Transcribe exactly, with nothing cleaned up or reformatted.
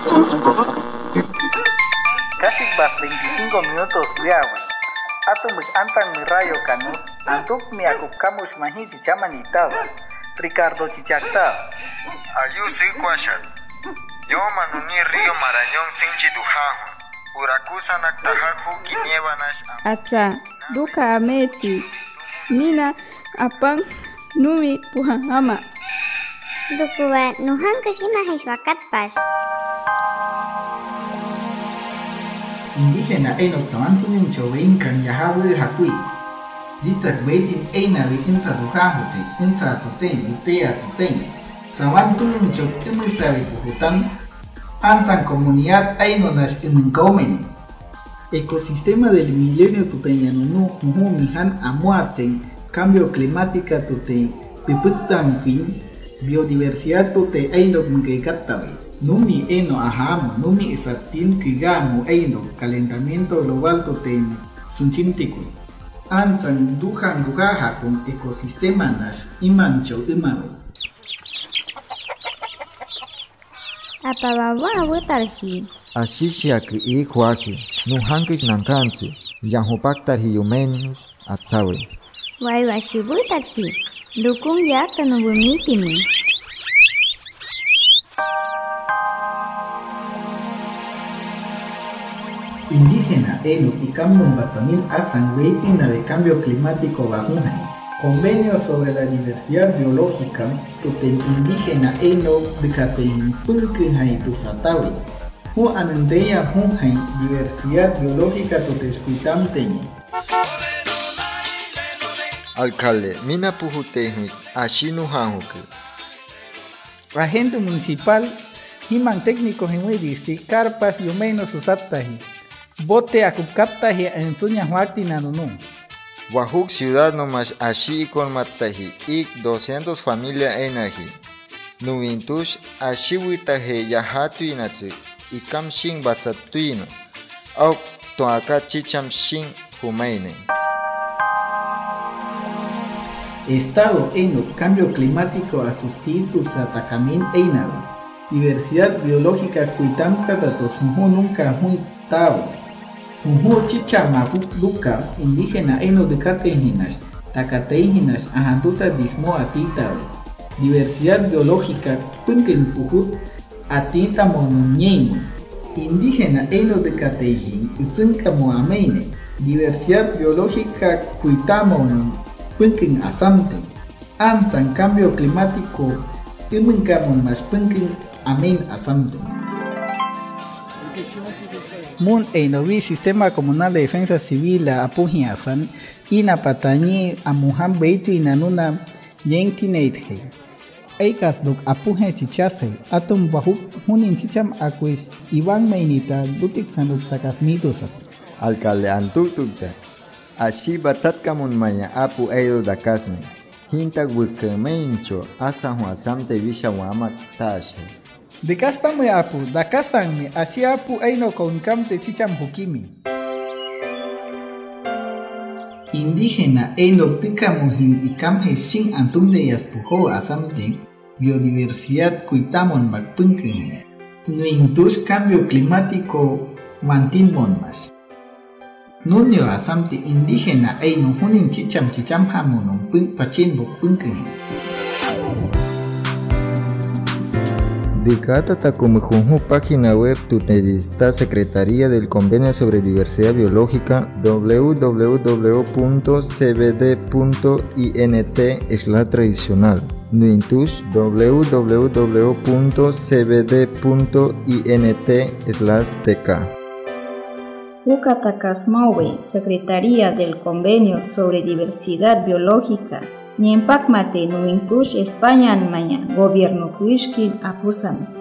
Casi vas veinticinco minutos viawi. Atum antan mi rayo canu. Antuk mi akukamush mahiti chamanitaba. Ricardo Chichacta. Ayu soy Kwashat. Yo manuni río Marañón Sinchi Dujajo. Urakusa naktajaku kiniebanash. Atsa, duka ameti. Nina apang numi puhahama. Dukuwa nuhan kashima heshwakatpash. Indígena enok tsamantunin chowein kan yahawe hakui. Ditak beitin einawi insa duhahote, insa tsoten, utea tsoten. Tsamantunin chok imisawi kuhutan. Ansan comunidad ainonash iminkaumeni. Ecosistema del milenio tuteyanunu juju mihan amuatsen. Cambio climático tute piputamquin. Biodiversidad tute ainok mgeikatawi. Numi eno ahamo, numi isatin kigamo eino, calentamiento global toten, sunchimtiku. Ansan duhan duhaha con ecosistema nash imancho imawe. Apabawa wutarhi. Ashishiak i huaki, nuhankish nankansu, yanhupaktarhi yumenus, atsawe. Waiwashi wutarhi. Dukung yaka nubumitimi. Indígena eno y cambio batzamin asan weitin de cambio climático bajunai. Convenio sobre la diversidad biológica tuten indígena eno bikatein punkinhai tusatawi. Hu anandeya hunhai diversidad biológica tuteskuitamteñi. Alcalde, mina pujutehui, ashinu hanhuku. Agente municipal, himan técnico en district carpas y menos usatahi. Bote akupkaptahi en suña huakti nanunu. Wahuk ciudad nomás ashi con matahi, ik doscientos familia enahi. Nuvintush ashi witahe yahatu inatsu, ikam shin batsatuino. Au toaka chicham shin humaine. Estado eno cambio climático a sustitutos atacamin einawi. Diversidad biológica kuitamka datos nunca muy tabo. Unhu chichama luka indígena eno de cateinas, takateinas ahantusa dismo atitawi. Diversidad biológica punken pujut atita monuñeimo. Indígena eno de cateihin utsunka moameine. Diversidad biológica kuitamonon punken asamte. Ansan cambio climático imunkamon mas punken amen asamte. Mun einovi sistema comunal de defensa civil a apujiasan ina patañi amuhan beitu inanuna yenkineithe. Eikas duk apuje chichase atum bahu hunin chicham akuis iwan meinita dutik sanut takasmitosat. Alcalde antutukta. Ashi batzatkamun maya apu eido dakasme. Hinta wikemeincho asa huasamte visha wamak tashe. De casta muy apu, da castan mi, así apu eino con camte chicham hukimi. Indígena eno tikamuhin y kamhe shin antum de yaspujo asamte, biodiversidad kuitamon makpunkin. Nuintush cambio climático mantinmon mas. Nunio asamte indígena eno hunin chicham chicham hamonon pun pachin bokpunkin. Dicata Takumujunju, página web tutedista Secretaría del Convenio sobre Diversidad Biológica w w w punto c b d punto int slash tradicional. Nuintush w w w punto c b d punto int slash t k. Ucatakasmawe, Secretaría del Convenio sobre Diversidad Biológica. Niempakmate Nuintush España Anmaya, Gobierno Kuishkin Apusam.